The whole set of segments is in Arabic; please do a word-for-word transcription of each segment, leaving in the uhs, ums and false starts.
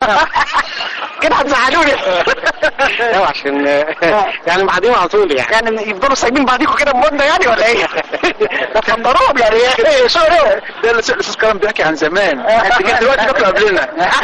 كده هتزعلوني. ايوه عشان يعني بعدين على طول يعني يعني يفضلوا سايبين بعضيكوا كده بمده يعني ولا ايه؟ ده فضلوهم يعني ايه شهر. ده الاستاذ كرم بيحكي عن زمان، انت كده دلوقتي بتطلع قبلنا.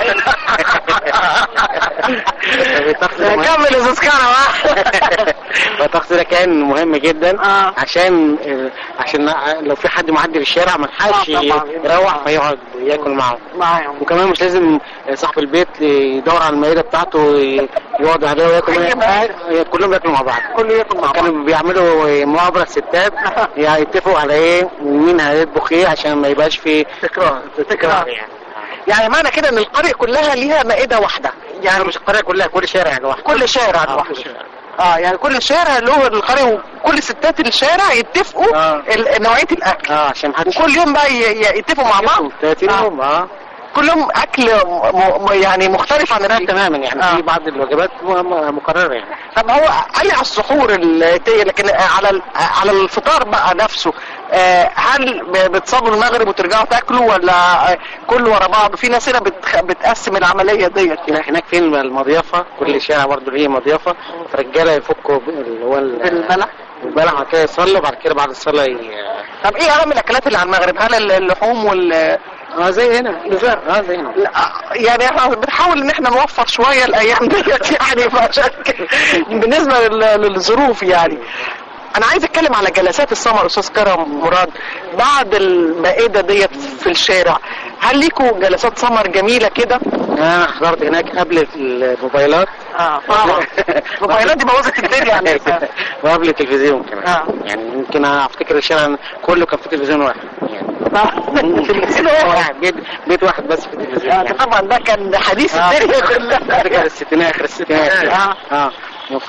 كمل يا استاذ كرم. فالطقس ده كان مهم جدا آه. عشان عشان لو في حد معدي في الشارع ما لحقش يروح فيقعد ياكل معه معاهم. وكمان مش لازم صاحب البيت يدور على المائده بتاعته يقعد عليها وياكل، كلهم ياكلوا مع بعض. كله ياكل مع بعض. كانوا بيعملوا مؤامره الستات يعني يتفقوا على ايه ومين هيطبخ ايه عشان ما يبقاش في تكرار تكرار يعني. يعني معنى كده ان القرية كلها ليها مائدة واحدة يعني مش القرية كلها، كل شارع لوحده. كل شارع لوحده. اه يعني كل شارع له القرية وكل ستات الشارع يتفقوا آه. نوعية الاكل. اه عشان محدش وكل يوم بقى يتفقوا مع بعض. ثلاثين يوم اه كلهم اكل م... يعني مختلف عن الرأي تماما يعني. آه. في بعض الوجبات مكررة يعني. طب هو قال لي على السحور لكن على على الفطار بقى نفسه هل بتصلوا المغرب وترجعوا تاكلوا ولا كله ورا بعض؟ في ناس هنا بتخ... بتقسم العمليه ديت. هناك في المضيافه كل شارع برضه ليه مضيافه، فرجاله يفكوا اللي هو البلح البلح بعد كده يصلوا، بعد كده بعد الصلاه ي... طب ايه اهم الاكلات اللي على المغرب؟ هل اللحوم وال اه زي هنا بالظبط. اه زي هنا يعني احنا بنحاول ان احنا نوفر شويه الايام ديت يعني فعشان بالنسبه للظروف يعني. انا عايز اتكلم على جلسات السمر استاذ كرم مراد بعد المائده ديت في الشارع. هل ليكوا جلسات سمر جميله كده؟ انا حضرت هناك قبل الموبايلات. اه طبعا الموبايلات دي بوظت الدنيا يعني. وقبل التلفزيون كمان. آه. يعني يمكن افتكر الشارع كله كان في تلفزيون واحد يعني. تلفزيون واحد بيت, بيت واحد بس في التلفزيون. آه. يعني. طبعا ده كان حديث آه. الدنيا كلها. ده كان الستينات اخر الستينات. اه اه ف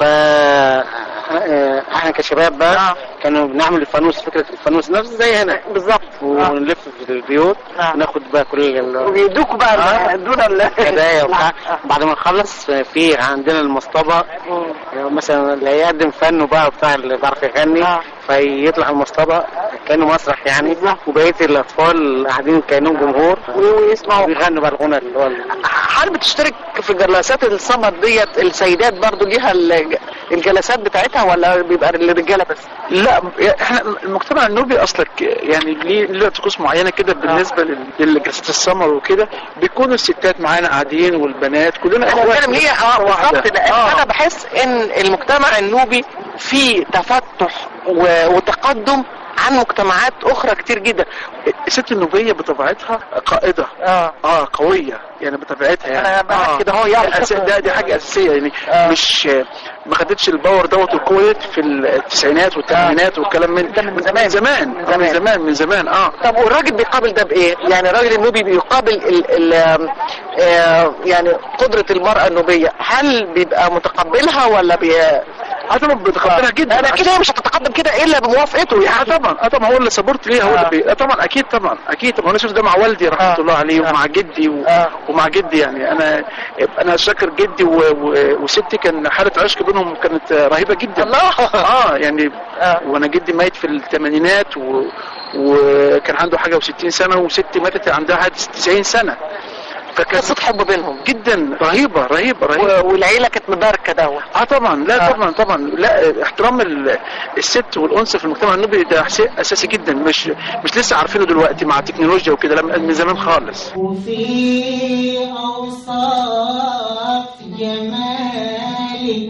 احنا كشباب بقى آه. كانوا بنعمل الفانوس، فكره الفانوس نفس زي هنا بالظبط، ونلف في البيوت آه. ناخد بقى كل وبيدوكوا بقى ادونا الهدايا وبتاع. بعد ما نخلص في عندنا المصطبه مثلا اللي هيقدم فنه بقى بتاع اللي بيعرف يغني آه. فيطلع المصطبه كانه مسرح يعني، وبقيه الاطفال قاعدين كانهم جمهور ويسمعوا ويغنوا بقى الغنى اللي هو. هل بتشترك في جلسات السمر ديت السيدات برضو ليها الجلسات بتاعتها ولا بيبقى للرجاله بس؟ لا احنا المجتمع النوبي اصلك يعني ليه له طقوس معينه كده بالنسبه آه. لجلسات السمر وكده، بيكونوا الستات معانا قاعدين والبنات كلنا اخوات. انا ليه اه بالظبط آه. انا بحس ان المجتمع النوبي فيه تفتح وتقدم عن مجتمعات اخرى كتير جدا. الست النوبيه بطبيعتها قائده اه اه قويه يعني بطبيعتها يعني. انا بقى آه. كده هو يعني ده دي حاجه اساسيه يعني آه. مش ما خدتش الباور دوت والقوه في التسعينات والثمانينات والكلام من ده من زمان من زمان من زمان من زمان, من زمان. اه طب والراجل بيقابل ده بايه؟ يعني الراجل النوبي بيقابل ال ال آه يعني قدره المراه النوبيه، هل بيبقى متقبلها ولا بي اه طبعا بتقبلها جدا. انا كده هي مش هتتقدم كده الا بموافقته يعني. اه طبعا اه طبعا هو اللي سبورت ليها هو اللي بي... اه طبعا اكيد طبعا اكيد طبعا. انا شفت ده مع والدي رحمه آه. الله عليه ومع جدي و... آه. ومع جدي يعني. انا انا شاكر جدي و... و... وستي كان حاله عشق بينهم كانت رهيبه جدا. الله اه يعني آه. وانا جدي ميت في الثمانينات و... وكان عنده حاجه وستين سنه، وستي ماتت عندها تسعين سنه. قصة حب بينهم جدا رهيبة رهيبة رهيبة. والعيلة كانت مباركة دوت. اه طبعا لا آه. طبعا طبعا لا احترام الست والانثى في المجتمع النوبي ده اساسي جدا، مش مش لسه عارفينه دلوقتي مع التكنولوجيا وكده، لا من زمان خالص. وفي اوصاف جمالك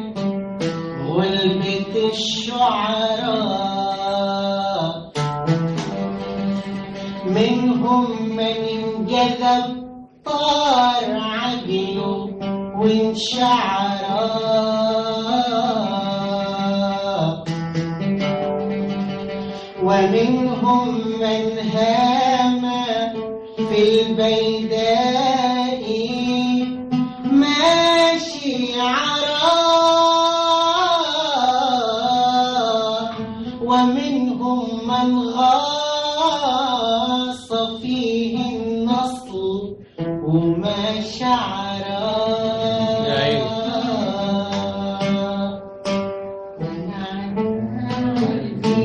غلبة الشعراء منهم من انجذب طار عقله وانشعر ومنهم من هام في البيداء ماشي عرا ومنهم من غاص فيه النصل وما شعرا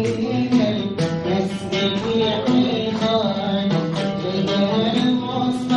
ونعم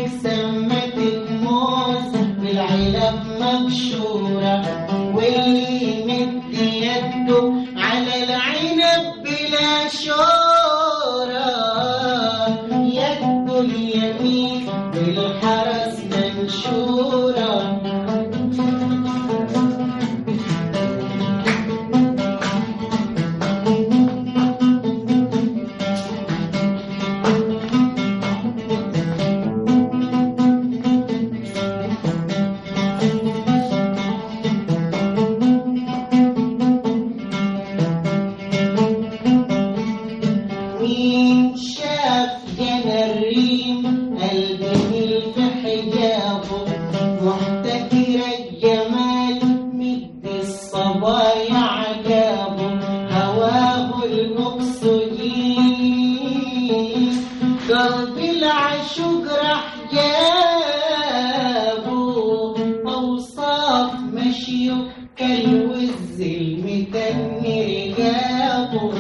لك سمتك موز بالعلب مبشورة، واللي يمد يده على العنب بلا شورة، يده اليمين بالحرس منشورة. مين شاف جنى الريم قلبي في حجابه، محتكر الجمال مد الصبايا عجابه، هواه المقصودين قلبي العشوق راح جابه، أوصاف مشيه كالوز المتني رجابه.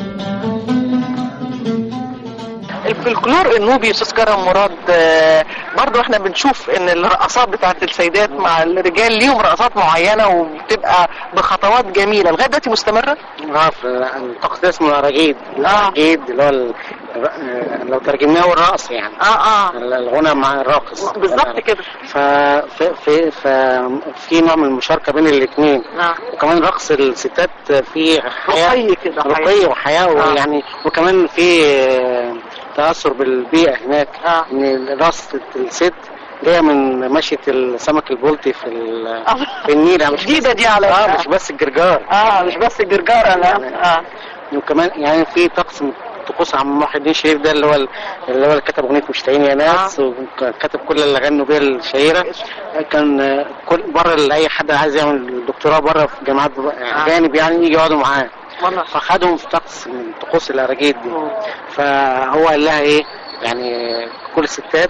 الفلكلور النوبي استاذ كرم مراد، برضو احنا بنشوف ان الرقصات بتاعت السيدات مع الرجال ليهم رقصات معينه وبتبقى بخطوات جميله لغايه دلوقتي مستمره. اه الطقس ده اسمه اراجيد. الاراجيد اللي هو ال... لو ترجمناه الرقص يعني اه اه الغنى مع الراقص بالظبط كده. ففي في في نوع من المشاركه بين الاثنين. آه. وكمان رقص الستات فيه رقي كده، رقي وحياه آه. ويعني وكمان في تاثر بالبيئه هناك. آه. ان رقص الست جايه من مشيه السمك البلطي في في النيل. مش جديده دي على اه مش بس الجرجار. اه مش بس الجرجار لا. اه وكمان يعني في طقس طقوس عم محي الدين شريف ده اللي هو اللي هو اللي كتب اغنيه مشتاقين يا ناس. آه. وكتب كل اللي غنوا بيها الشهيره. كان كل بره لاي حد عايز يعمل دكتوراه بره في جامعات اجانب يعني يجي يقعدوا معاه. فخدهم في طقس من طقوس الاراجيد دي. فهو قال لها ايه يعني كل الستات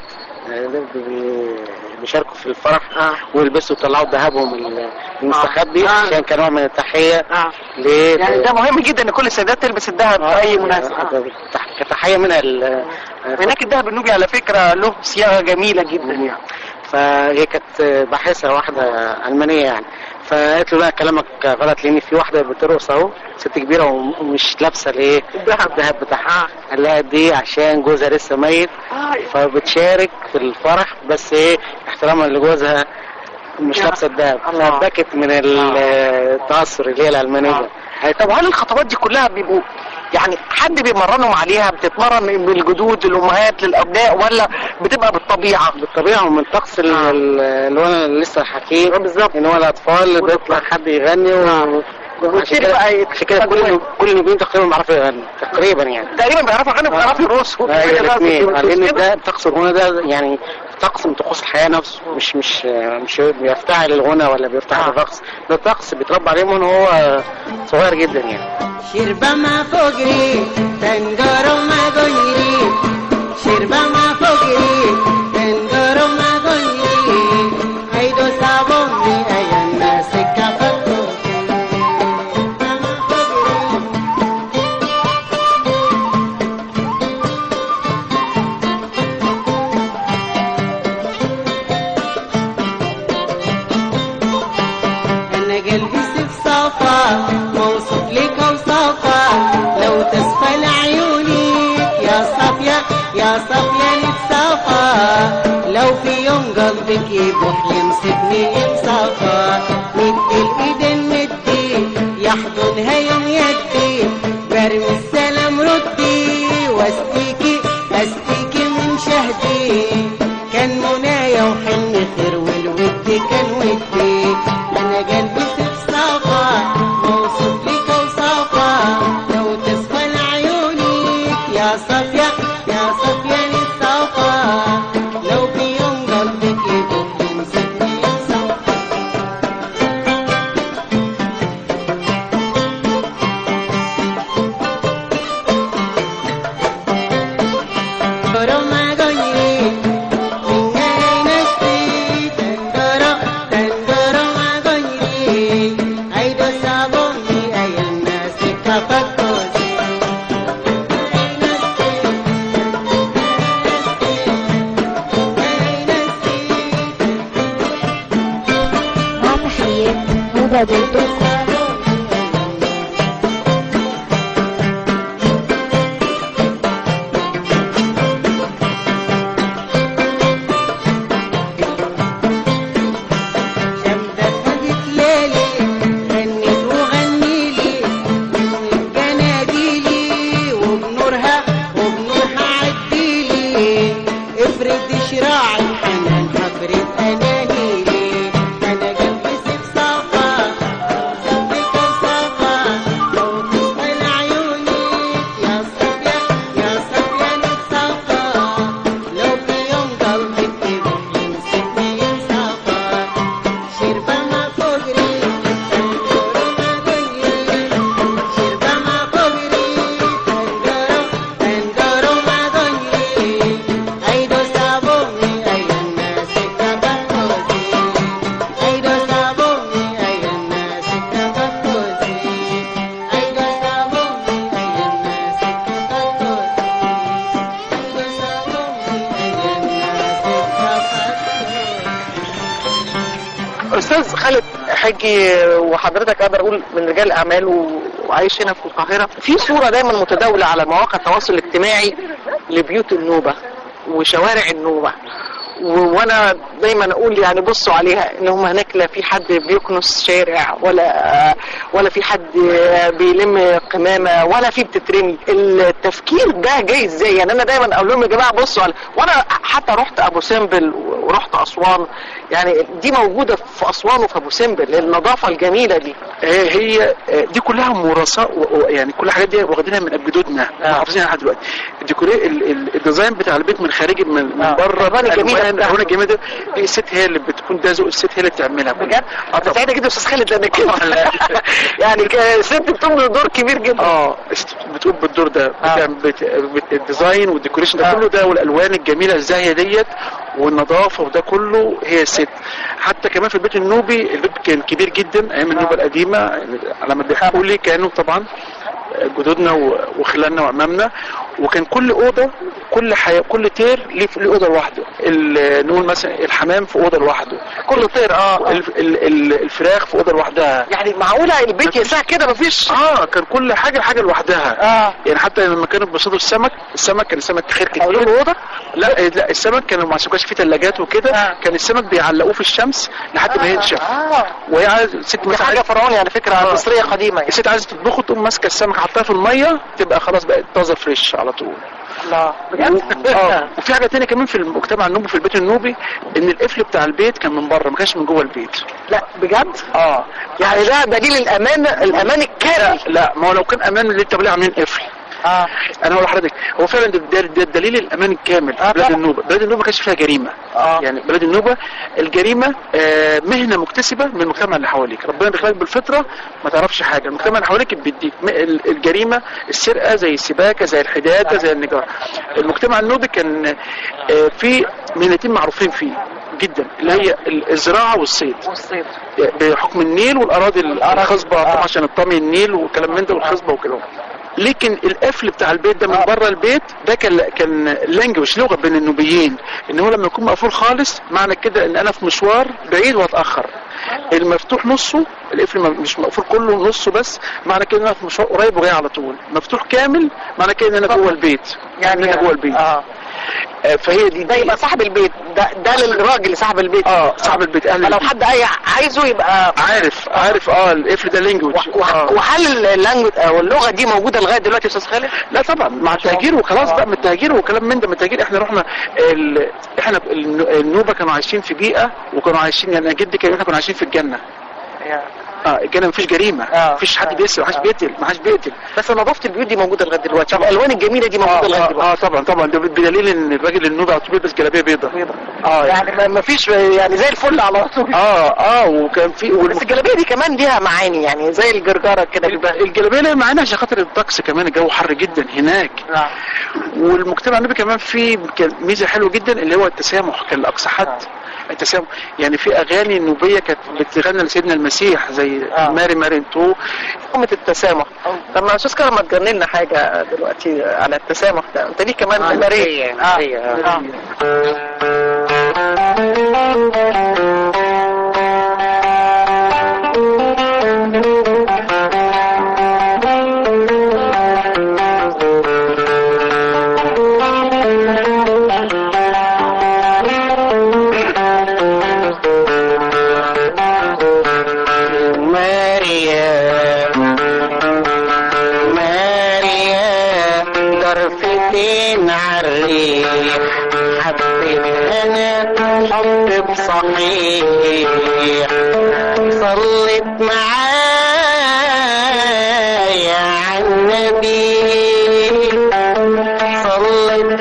بيشاركوا في الفرح. آه. ويلبسوا يطلعوا ذهبهم المستخبي. آه. عشان كنوع من التحيه. آه. ل يعني ده مهم جدا ان كل السيدات تلبس الذهب في اي مناسبه. آه. كتحيه منها ال... هناك الذهب النوبي على فكره له صياغه جميله جدا يعني. فهي كانت باحثه واحده المانيه يعني. فقالت له لا كلامك غلط لان في واحده بترقص اهو ست كبيره ومش لابسه الايه الذهب بتاعها. قال لها دي عشان جوزها لسه ميت فبتشارك في الفرح بس ايه احتراما لجوزها مش لابسه الذهب. فبكت من التاثر اللي هي الالمانيه. طب هل الخطوات دي كلها بيبقوا يعني حد بيمرنهم عليها بتتمرن من الجدود للامهات للابناء ولا بتبقى بالطبيعه؟ بالطبيعه ومن طقس آه. اللي هو انا لسه حكيه بالظبط ان هو الاطفال بيطلع حد يغني و... عشان كده عشان كده كل كل النوبيين تقريبا بيعرفوا يغنوا تقريبا يعني تقريبا بيعرفوا يغنوا وبيعرفوا يرقصوا. لان ده طقس الغنى ده يعني طقس من طقوس الحياه نفسه مش مش مش بيفتعل الغنى ولا بيفتعل الرقص. ده طقس بيتربى عليه من هو صغير جدا يعني. شربة ما فوقري تنقروا ما قنيري شربة ما فوقري تنقروا ما قنيري هيدو صابوني أي الناس كفتو أنا قلبي سف صافا موصف لك وصافا لو تسفل عيونك يا صافية يا صافية نتصافى لو في يوم قلبك يبوح يمسكني يمصافى مدي الإيدين مدي يحضنها يوم يدي برمي السلام ردي واستيكي استيكي من شهدي كان منايا وحن خير والود كان ودي أنا قلبي سف صافا موصف لك وصافا لو تسفل عيونك يا صافية يا صافية نتصافى لو في يوم قلبك يبوح يمسكني يمصافى تنقروا زي ما قلت لكم. استاذ خالد حجي وحضرتك اقدر اقول من رجال الاعمال وعايش هنا في القاهره، في صوره دايما متداوله على مواقع التواصل الاجتماعي لبيوت النوبه وشوارع النوبه، وانا دايما اقول يعني بصوا عليها ان هم هناك لا في حد بيكنس شارع ولا ولا في حد بيلم قمامه ولا في بتترمي. التفكير ده جاي ازاي؟ يعني انا دايما اقول لهم يا جماعه بصوا على، وانا حتى رحت ابو سمبل ورحت اسوان، يعني دي موجوده في اسوان وفي ابو سمبل النظافه الجميله دي. هي دي كلها موراثات، يعني كل الحاجات دي واخدينها من اجدادنا حافظينها لحد دلوقتي. الديزاين بتاع البيت من خارج من بره جميله هنا جميله. الست هي اللي بتكون ده ذوق الست هي اللي بتعملها بجد. انا سعيده جدا استاذ خالد لانك يعني الست بتقوم بدور كبير جدا. اه بتقوم بالدور ده، بتعمل الديزاين والديكوريشن ده كله ده، والالوان الجميله الزاهيه ديت والنظافه وده كله هي الست. حتى كمان في البيت النوبي، البيت كان كبير جدا ايام النوبه القديمه، على ما بيحكوا لي كانوا طبعا جدودنا وخلالنا وامامنا، وكان كل اوضه كل حي... كل طير ليه في اوضه لوحده. نقول مثلا الحمام في اوضه لوحده، كل طير اه ال... ال... ال... الفراخ في اوضه لوحدها. يعني معقوله البيت يساع كده مفيش؟ اه كان كل حاجه حاجه لوحدها. اه يعني حتى لما كانوا بيصطادوا السمك، السمك كان سمك خير كتير. اوضه؟ لا لا السمك كانوا ما كانش فيه ثلاجات وكده. آه. كان السمك بيعلقوه في الشمس لحد ما ينشف. اه وهي عايزه ست مثلا حاجه فرعوني على فكره آه. مصريه قديمه يعني. الست عايزه تطبخه تقوم ماسكه السمك حطها في الميه تبقى خلاص بقت طازه فريش على طول. لا بجد. اه وفي حاجه ثانيه كمان في المجتمع النوبي في البيت النوبي، ان القفل بتاع البيت كان من بره ما كانش من جوه البيت. لا بجد؟ اه يعني ده دليل الامان، الامان الكامل. لا, لا ما هو لو كان امان اللي انت ليه عاملين قفل. اه انا هقول لحضرتك هو فعلا ده, ده, ده دليل الامان الكامل في آه بلاد النوبه. بلاد النوبه ما كانش فيها جريمه. آه. يعني بلاد النوبه الجريمه آه مهنه مكتسبه من المجتمع اللي حواليك، ربنا بيخلقك بالفطره ما تعرفش حاجه، المجتمع اللي حواليك بيديك. الجريمه السرقه زي السباكه زي الحداده زي النجاره. المجتمع النوبي كان آه في مهنتين معروفين فيه جدا، اللي هي الزراعه والصيد. والصيد بحكم النيل والاراضي الخصبه طبعا عشان الطمي النيل والكلام من ده والخصبه وكده. لكن القفل بتاع البيت ده من بره البيت ده كان كان لانجوج لغه بين النوبيين، ان هو لما يكون مقفول خالص معنى كده ان انا في مشوار بعيد واتاخر. المفتوح نصه، القفل مش مقفول كله نصه بس، معنى كده ان انا في مشوار قريب وجاي على طول. مفتوح كامل معنى كده ان انا جوه البيت، يعني انا جوه البيت. اه فهي دي ده يبقى صاحب البيت، ده ده للراجل صاحب البيت. اه صاحب البيت اهل لو حد اي عايزه يبقى عارف عارف اه القفل ده لانجوج. آه. وهل اللانجوج او اللغه دي موجوده لغايه دلوقتي يا استاذ خالد؟ لا طبعا مع التهجير وخلاص بقى من التهجير وكلام من ده من التهجير. احنا رحنا ال... احنا النوبه كانوا عايشين في بيئه وكانوا عايشين، يعني جدي كان احنا كنا عايشين في الجنه. اه الجنه مفيش جريمه، آه. مفيش حد بيسرق، محدش بيقتل، محدش بيقتل. بس نظافه البيوت دي موجوده لغايه دلوقتي، الالوان الجميله دي موجوده لغايه دلوقتي. اه طبعا طبعا ده بدليل ان الراجل النوبي على طول بيلبس جلابيه بيضاء. اه يعني ما فيش يعني زي الفل على طول. اه اه وكان في والم... بس الجلابيه دي كمان ليها معاني، يعني زي الجرجره كده. الجلابيه ليها معاني عشان خاطر الطقس كمان، الجو حر جدا هناك. آه. والمجتمع النوبي كمان فيه ميزه حلوه جدا اللي هو التسامح كان لاقصى حد. آه. التسامح يعني في اغاني نوبيه كانت بتغنى لسيدنا المسيح زي آه. ماري ماري انتو قمه التسامح. طب ما استاذ كرم ما تجنن لنا حاجه دلوقتي على التسامح ده، انت ليك كمان آه ماري. اه, آه. آه. حب بصحيح صلت معايا عالنبي صلت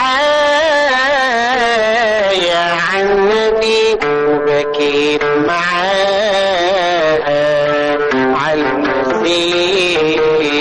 معايا عالنبي وبكيت معاها عالمسيح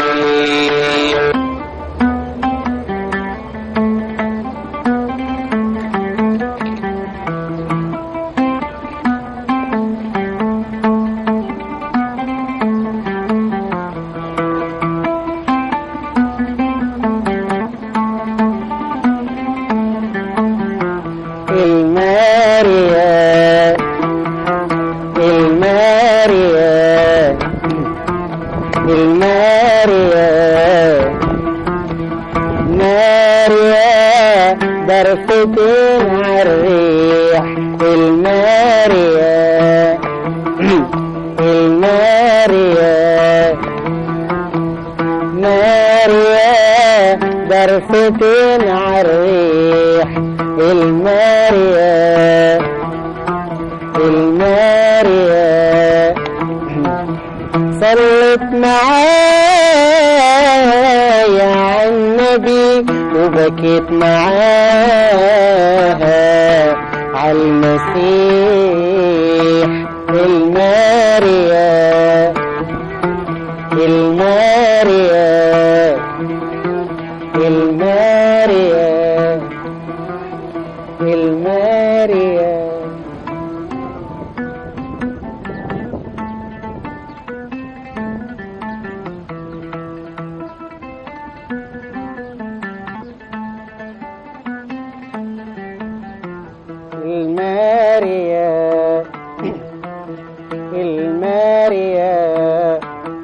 درفتين عالريح المارية المارية مارية درفتين عالريح المارية المارية صلت معايا عالنبي وبكيت معاها عالمسيح المارية المارية المارية المارية المارية المارية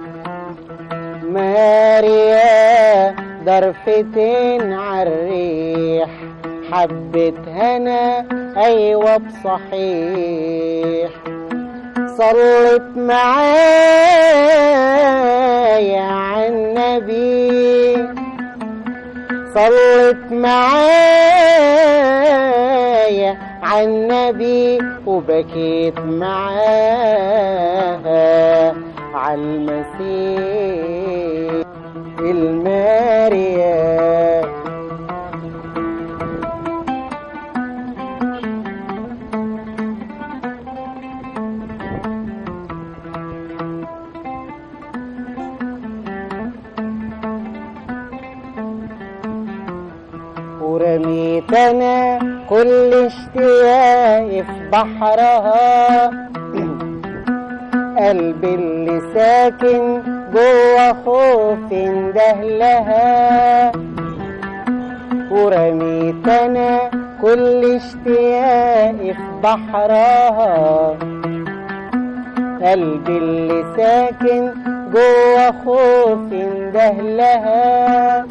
مارية ضرفتين عالريح حبة هنا أيوة بصحيح صلت معايا عالنبي صلت معايا عالنبي وبكيت معاها عالمسيح المارية ورميت انا كل اشتياقي في بحرها قلبي اللي ساكن جوا خوف اندهلها ورميت انا كل اشتياقي في بحرها قلبي اللي ساكن جوا خوف اندهلها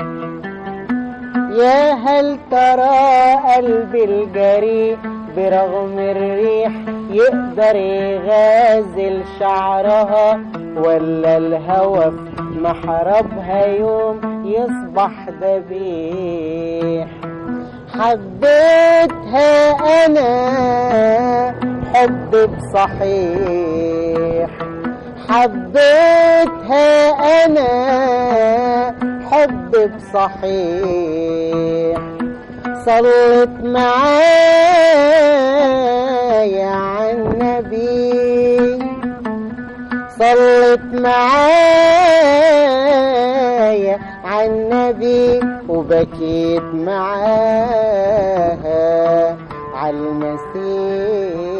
يا هل ترى قلبي الجريء برغم الريح يقدر يغازل شعرها ولا الهوى في محربها يوم يصبح ذبيح حبيتها انا حب بصحيح حبيتها انا حب بصحيح صلت معايا عالنبي صلت معايا عالنبي وبكيت معاها عالمسيح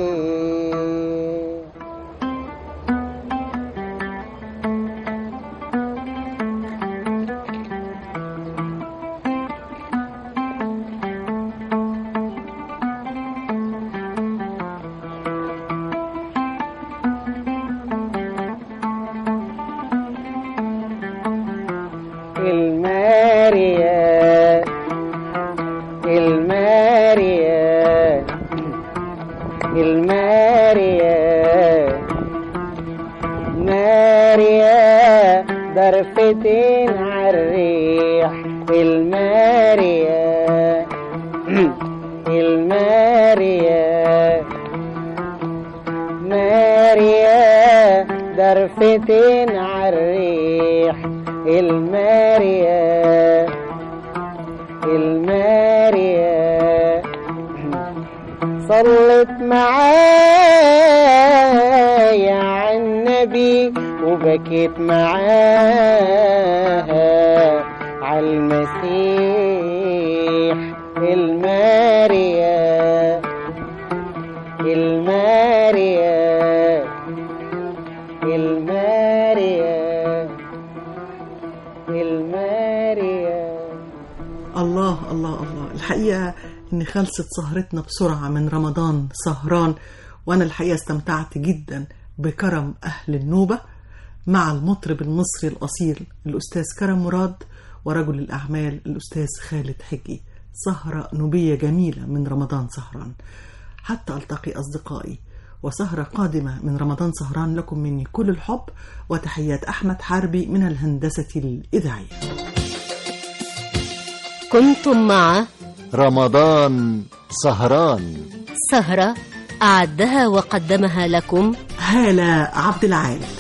المارية المارية المارية مارية ضرفتين عالريح المارية المارية غرفتين عالريح المارية المارية صلت معايا عالنبي وبكيت معاها عالمسيح المارية المارية المارية المارية. الله الله الله، الحقيقة إن خلصت سهرتنا بسرعة من رمضان سهران، وأنا الحقيقة استمتعت جدا بكرم أهل النوبة مع المطرب المصري الأصيل الأستاذ كرم مراد ورجل الأعمال الأستاذ خالد حجي. سهرة نوبية جميلة من رمضان سهران. حتى ألتقي أصدقائي وسهرة قادمة من رمضان سهران، لكم مني كل الحب وتحيات أحمد حربي من الهندسة الإذاعية. كنتم مع رمضان سهران، سهرة أعدها وقدمها لكم هالة عبد العال.